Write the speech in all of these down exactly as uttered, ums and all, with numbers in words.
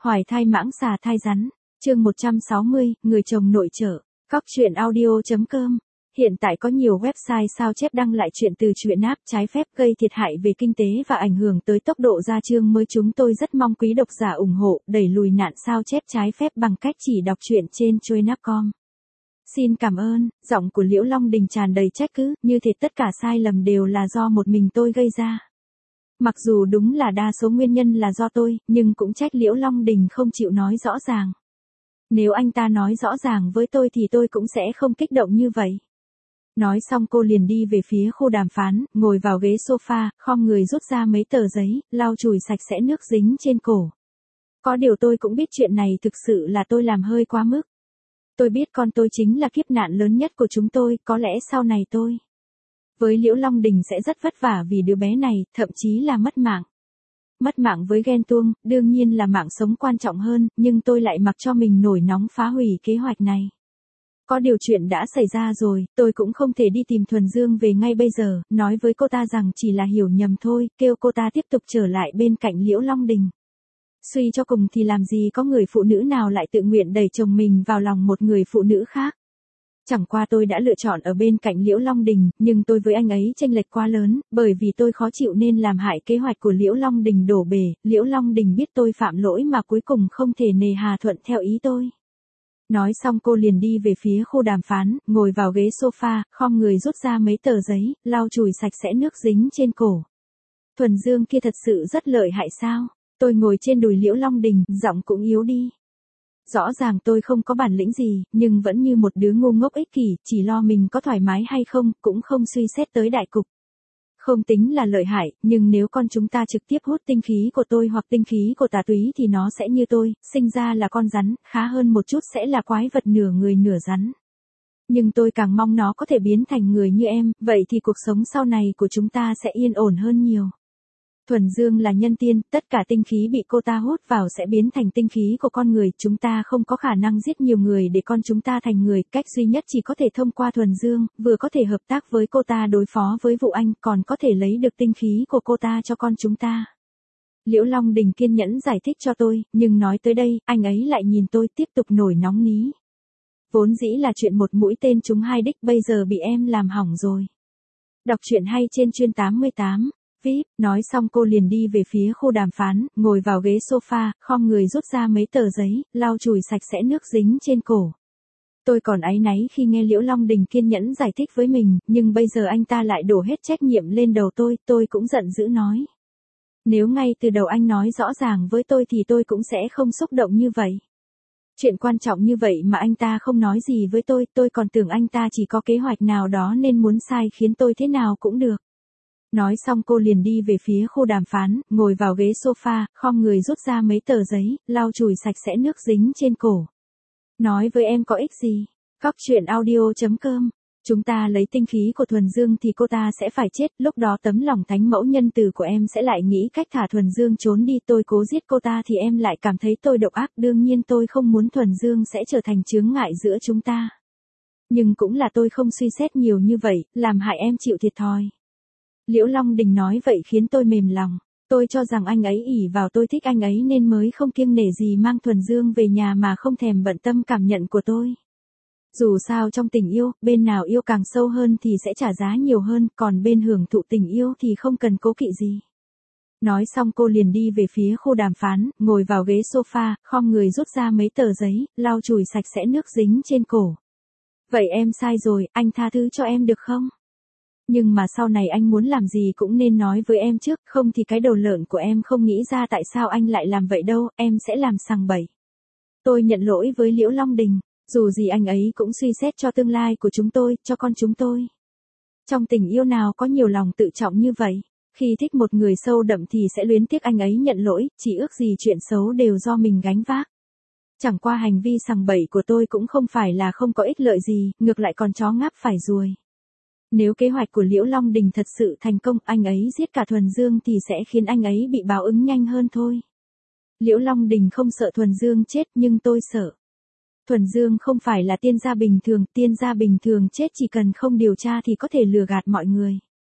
Hoài thai mãng xà thai rắn, chương một trăm sáu mươi, người chồng nội trợ, Cóc truyện audio chấm com. Hiện tại có nhiều website sao chép đăng lại chuyện từ truyện app trái phép gây thiệt hại về kinh tế và ảnh hưởng tới tốc độ ra chương mới. Chúng tôi rất mong quý độc giả ủng hộ, đẩy lùi nạn sao chép trái phép bằng cách chỉ đọc truyện trên truyện app chấm com. Xin cảm ơn. Giọng của Liễu Long Đình tràn đầy trách cứ, như thể tất cả sai lầm đều là do một mình tôi gây ra. Mặc dù đúng là đa số nguyên nhân là do tôi, nhưng cũng trách Liễu Long Đình không chịu nói rõ ràng. Nếu anh ta nói rõ ràng với tôi thì tôi cũng sẽ không kích động như vậy. Nói xong cô liền đi về phía khu đàm phán, ngồi vào ghế sofa, khom người rút ra mấy tờ giấy, lau chùi sạch sẽ nước dính trên cổ. Có điều tôi cũng biết chuyện này thực sự là tôi làm hơi quá mức. Tôi biết con tôi chính là kiếp nạn lớn nhất của chúng tôi, có lẽ sau này tôi với Liễu Long Đình sẽ rất vất vả vì đứa bé này, thậm chí là mất mạng. Mất mạng với ghen tuông, đương nhiên là mạng sống quan trọng hơn, nhưng tôi lại mặc cho mình nổi nóng phá hủy kế hoạch này. Có điều chuyện đã xảy ra rồi, tôi cũng không thể đi tìm Thuần Dương về ngay bây giờ, nói với cô ta rằng chỉ là hiểu nhầm thôi, kêu cô ta tiếp tục trở lại bên cạnh Liễu Long Đình. Suy cho cùng thì làm gì có người phụ nữ nào lại tự nguyện đẩy chồng mình vào lòng một người phụ nữ khác. Chẳng qua tôi đã lựa chọn ở bên cạnh Liễu Long Đình, nhưng tôi với anh ấy chênh lệch quá lớn, bởi vì tôi khó chịu nên làm hại kế hoạch của Liễu Long Đình đổ bể. Liễu Long Đình biết tôi phạm lỗi mà cuối cùng không thể nề hà thuận theo ý tôi. Nói xong cô liền đi về phía khu đàm phán, ngồi vào ghế sofa, khom người rút ra mấy tờ giấy, lau chùi sạch sẽ nước dính trên cổ. Thuần Dương kia thật sự rất lợi hại sao? Tôi ngồi trên đùi Liễu Long Đình, giọng cũng yếu đi. Rõ ràng tôi không có bản lĩnh gì, nhưng vẫn như một đứa ngu ngốc ích kỷ, chỉ lo mình có thoải mái hay không, cũng không suy xét tới đại cục. Không tính là lợi hại, nhưng nếu con chúng ta trực tiếp hút tinh khí của tôi hoặc tinh khí của Tà Túy thì nó sẽ như tôi, sinh ra là con rắn, khá hơn một chút sẽ là quái vật nửa người nửa rắn. Nhưng tôi càng mong nó có thể biến thành người như em, vậy thì cuộc sống sau này của chúng ta sẽ yên ổn hơn nhiều. Thuần Dương là nhân tiên, tất cả tinh khí bị cô ta hút vào sẽ biến thành tinh khí của con người, chúng ta không có khả năng giết nhiều người để con chúng ta thành người, cách duy nhất chỉ có thể thông qua Thuần Dương, vừa có thể hợp tác với cô ta đối phó với Vụ Anh, còn có thể lấy được tinh khí của cô ta cho con chúng ta. Liễu Long Đình kiên nhẫn giải thích cho tôi, nhưng nói tới đây, anh ấy lại nhìn tôi tiếp tục nổi nóng ní. Vốn dĩ là chuyện một mũi tên trúng hai đích, bây giờ bị em làm hỏng rồi. Đọc truyện hay trên chuyên tám mươi tám. vê i pê, nói xong cô liền đi về phía khu đàm phán, ngồi vào ghế sofa, khom người rút ra mấy tờ giấy, lau chùi sạch sẽ nước dính trên cổ. Tôi còn áy náy khi nghe Liễu Long Đình kiên nhẫn giải thích với mình, nhưng bây giờ anh ta lại đổ hết trách nhiệm lên đầu tôi, tôi cũng giận dữ nói. Nếu ngay từ đầu anh nói rõ ràng với tôi thì tôi cũng sẽ không xúc động như vậy. Chuyện quan trọng như vậy mà anh ta không nói gì với tôi, tôi còn tưởng anh ta chỉ có kế hoạch nào đó nên muốn sai khiến tôi thế nào cũng được. Nói xong cô liền đi về phía khu đàm phán, ngồi vào ghế sofa, khom người rút ra mấy tờ giấy, lau chùi sạch sẽ nước dính trên cổ. Nói với em có ích gì? Cóc truyện audio chấm com. Chúng ta lấy tinh khí của Thuần Dương thì cô ta sẽ phải chết, lúc đó tấm lòng thánh mẫu nhân từ của em sẽ lại nghĩ cách thả Thuần Dương trốn đi, tôi cố giết cô ta thì em lại cảm thấy tôi độc ác, đương nhiên tôi không muốn Thuần Dương sẽ trở thành chướng ngại giữa chúng ta. Nhưng cũng là tôi không suy xét nhiều như vậy, làm hại em chịu thiệt thòi. Liễu Long Đình nói vậy khiến tôi mềm lòng, tôi cho rằng anh ấy ỷ vào tôi thích anh ấy nên mới không kiêng nể gì mang Thuần Dương về nhà mà không thèm bận tâm cảm nhận của tôi. Dù sao trong tình yêu, bên nào yêu càng sâu hơn thì sẽ trả giá nhiều hơn, còn bên hưởng thụ tình yêu thì không cần cố kỵ gì. Nói xong cô liền đi về phía khu đàm phán, ngồi vào ghế sofa, khom người rút ra mấy tờ giấy, lau chùi sạch sẽ nước dính trên cổ. Vậy em sai rồi, anh tha thứ cho em được không? Nhưng mà sau này anh muốn làm gì cũng nên nói với em trước, không thì cái đầu lợn của em không nghĩ ra tại sao anh lại làm vậy đâu, em sẽ làm sằng bậy. Tôi nhận lỗi với Liễu Long Đình, dù gì anh ấy cũng suy xét cho tương lai của chúng tôi, cho con chúng tôi. Trong tình yêu nào có nhiều lòng tự trọng như vậy, khi thích một người sâu đậm thì sẽ luyến tiếc anh ấy nhận lỗi, chỉ ước gì chuyện xấu đều do mình gánh vác. Chẳng qua hành vi sằng bậy của tôi cũng không phải là không có ích lợi gì, ngược lại còn chó ngáp phải ruồi. Nếu kế hoạch của Liễu Long Đình thật sự thành công, anh ấy giết cả Thuần Dương thì sẽ khiến anh ấy bị báo ứng nhanh hơn thôi. Liễu Long Đình không sợ Thuần Dương chết nhưng tôi sợ. Thuần Dương không phải là tiên gia bình thường, tiên gia bình thường chết chỉ cần không điều tra thì có thể lừa gạt mọi người.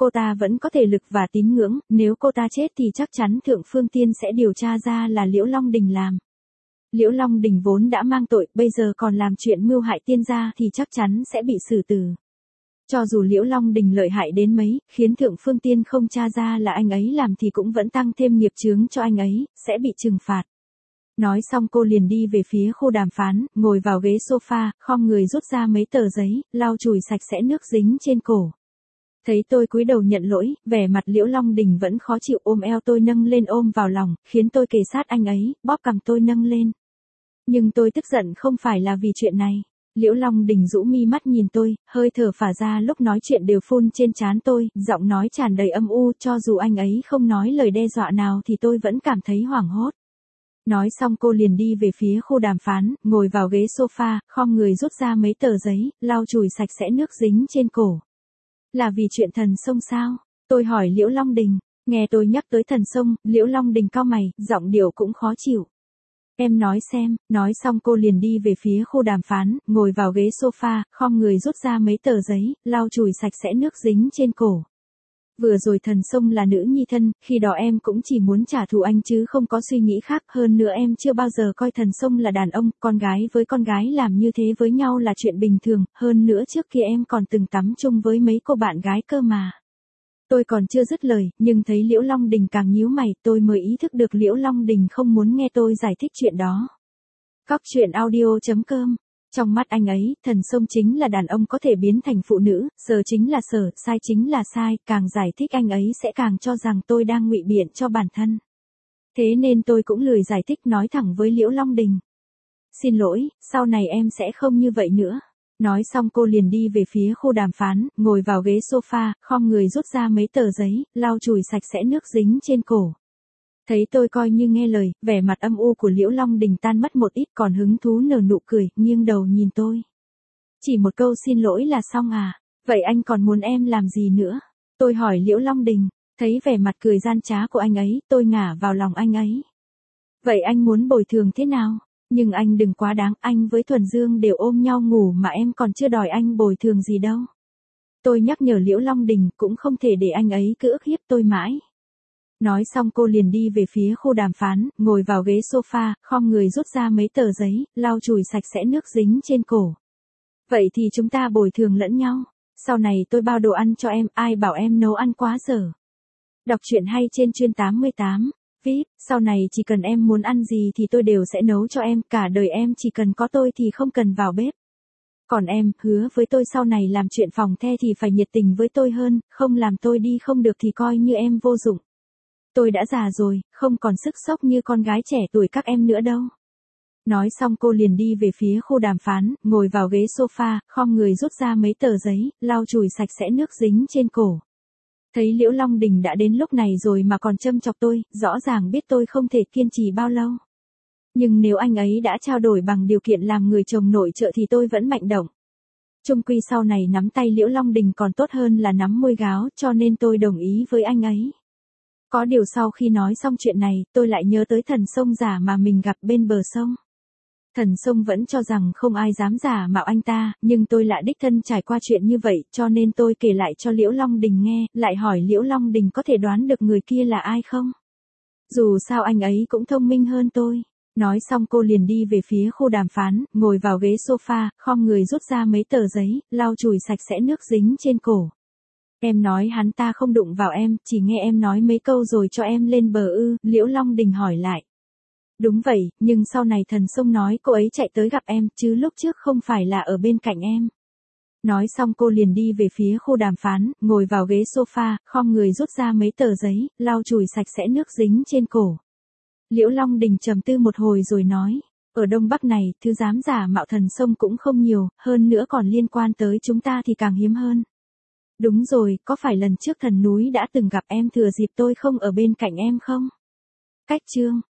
cô ta vẫn có thể lực và tín ngưỡng, nếu cô ta chết thì chắc chắn Thượng Phương Tiên sẽ điều tra ra là Liễu Long Đình làm. Liễu Long Đình vốn đã mang tội, bây giờ còn làm chuyện mưu hại tiên gia thì chắc chắn sẽ bị xử tử. Cho dù Liễu Long Đình lợi hại đến mấy, khiến Thượng Phương Tiên không tra ra là anh ấy làm thì cũng vẫn tăng thêm nghiệp chướng cho anh ấy, sẽ bị trừng phạt. Nói xong cô liền đi về phía khu đàm phán, ngồi vào ghế sofa, khom người rút ra mấy tờ giấy, lau chùi sạch sẽ nước dính trên cổ. Thấy tôi cúi đầu nhận lỗi, vẻ mặt Liễu Long Đình vẫn khó chịu, ôm eo tôi nâng lên ôm vào lòng, khiến tôi kề sát anh ấy, bóp cằm tôi nâng lên. Nhưng tôi tức giận không phải là vì chuyện này. Liễu Long Đình rũ mi mắt nhìn tôi, hơi thở phả ra lúc nói chuyện đều phun trên trán tôi, giọng nói tràn đầy âm u, cho dù anh ấy không nói lời đe dọa nào thì tôi vẫn cảm thấy hoảng hốt. Nói xong cô liền đi về phía khu đàm phán, ngồi vào ghế sofa, khom người rút ra mấy tờ giấy, lau chùi sạch sẽ nước dính trên cổ. Là vì chuyện thần sông sao? Tôi hỏi Liễu Long Đình. Nghe tôi nhắc tới thần sông, Liễu Long Đình cau mày, giọng điệu cũng khó chịu. Em nói xem, nói xong cô liền đi về phía khu đàm phán, ngồi vào ghế sofa, khom người rút ra mấy tờ giấy, lau chùi sạch sẽ nước dính trên cổ. Vừa rồi thần sông là nữ nhi thân, khi đó em cũng chỉ muốn trả thù anh chứ không có suy nghĩ khác, hơn nữa em chưa bao giờ coi thần sông là đàn ông, con gái với con gái làm như thế với nhau là chuyện bình thường, hơn nữa trước kia em còn từng tắm chung với mấy cô bạn gái cơ mà. Tôi còn chưa dứt lời, nhưng thấy Liễu Long Đình càng nhíu mày, tôi mới ý thức được Liễu Long Đình không muốn nghe tôi giải thích chuyện đó. Cóc truyện audio chấm com. Trong mắt anh ấy, thần sông chính là đàn ông có thể biến thành phụ nữ, sở chính là sở, sai chính là sai, càng giải thích anh ấy sẽ càng cho rằng tôi đang ngụy biện cho bản thân. Thế nên tôi cũng lười giải thích, nói thẳng với Liễu Long Đình. Xin lỗi, sau này em sẽ không như vậy nữa. Nói xong cô liền đi về phía khu đàm phán, ngồi vào ghế sofa, khom người rút ra mấy tờ giấy, lau chùi sạch sẽ nước dính trên cổ. Thấy tôi coi như nghe lời, vẻ mặt âm u của Liễu Long Đình tan mất một ít, còn hứng thú nở nụ cười, nghiêng đầu nhìn tôi. Chỉ một câu xin lỗi là xong à? Vậy anh còn muốn em làm gì nữa? Tôi hỏi Liễu Long Đình, thấy vẻ mặt cười gian trá của anh ấy, tôi ngả vào lòng anh ấy. Vậy anh muốn bồi thường thế nào? Nhưng anh đừng quá đáng, anh với Thuần Dương đều ôm nhau ngủ mà em còn chưa đòi anh bồi thường gì đâu. Tôi nhắc nhở Liễu Long Đình, cũng không thể để anh ấy cứ ức hiếp tôi mãi. Nói xong cô liền đi về phía khu đàm phán, ngồi vào ghế sofa, khom người rút ra mấy tờ giấy, lau chùi sạch sẽ nước dính trên cổ. Vậy thì chúng ta bồi thường lẫn nhau. Sau này tôi bao đồ ăn cho em, ai bảo em nấu ăn quá dở. Đọc truyện hay trên chuyên tám mươi tám. vê i pê, sau này chỉ cần em muốn ăn gì thì tôi đều sẽ nấu cho em, cả đời em chỉ cần có tôi thì không cần vào bếp. Còn em, hứa với tôi sau này làm chuyện phòng the thì phải nhiệt tình với tôi hơn, không làm tôi đi không được thì coi như em vô dụng. Tôi đã già rồi, không còn sức sốc như con gái trẻ tuổi các em nữa đâu. Nói xong cô liền đi về phía khu đàm phán, ngồi vào ghế sofa, khom người rút ra mấy tờ giấy, lau chùi sạch sẽ nước dính trên cổ. Thấy Liễu Long Đình đã đến lúc này rồi mà còn châm chọc tôi, rõ ràng biết tôi không thể kiên trì bao lâu. Nhưng nếu anh ấy đã trao đổi bằng điều kiện làm người chồng nội trợ thì tôi vẫn mạnh động. Chung quy sau này nắm tay Liễu Long Đình còn tốt hơn là nắm môi gáo, cho nên tôi đồng ý với anh ấy. Có điều sau khi nói xong chuyện này, tôi lại nhớ tới thần sông giả mà mình gặp bên bờ sông. Thần sông vẫn cho rằng không ai dám giả mạo anh ta, nhưng tôi lại đích thân trải qua chuyện như vậy, cho nên tôi kể lại cho Liễu Long Đình nghe, lại hỏi Liễu Long Đình có thể đoán được người kia là ai không? Dù sao anh ấy cũng thông minh hơn tôi. Nói xong cô liền đi về phía khu đàm phán, ngồi vào ghế sofa, khom người rút ra mấy tờ giấy, lau chùi sạch sẽ nước dính trên cổ. Em nói hắn ta không đụng vào em, chỉ nghe em nói mấy câu rồi cho em lên bờ ư, Liễu Long Đình hỏi lại. Đúng vậy, nhưng sau này thần sông nói cô ấy chạy tới gặp em, chứ lúc trước không phải là ở bên cạnh em. Nói xong cô liền đi về phía khu đàm phán, ngồi vào ghế sofa, khom người rút ra mấy tờ giấy, lau chùi sạch sẽ nước dính trên cổ. Liễu Long Đình trầm tư một hồi rồi nói, ở Đông Bắc này, thứ dám giả mạo thần sông cũng không nhiều, hơn nữa còn liên quan tới chúng ta thì càng hiếm hơn. Đúng rồi, có phải lần trước thần núi đã từng gặp em thừa dịp tôi không ở bên cạnh em không? Cách chương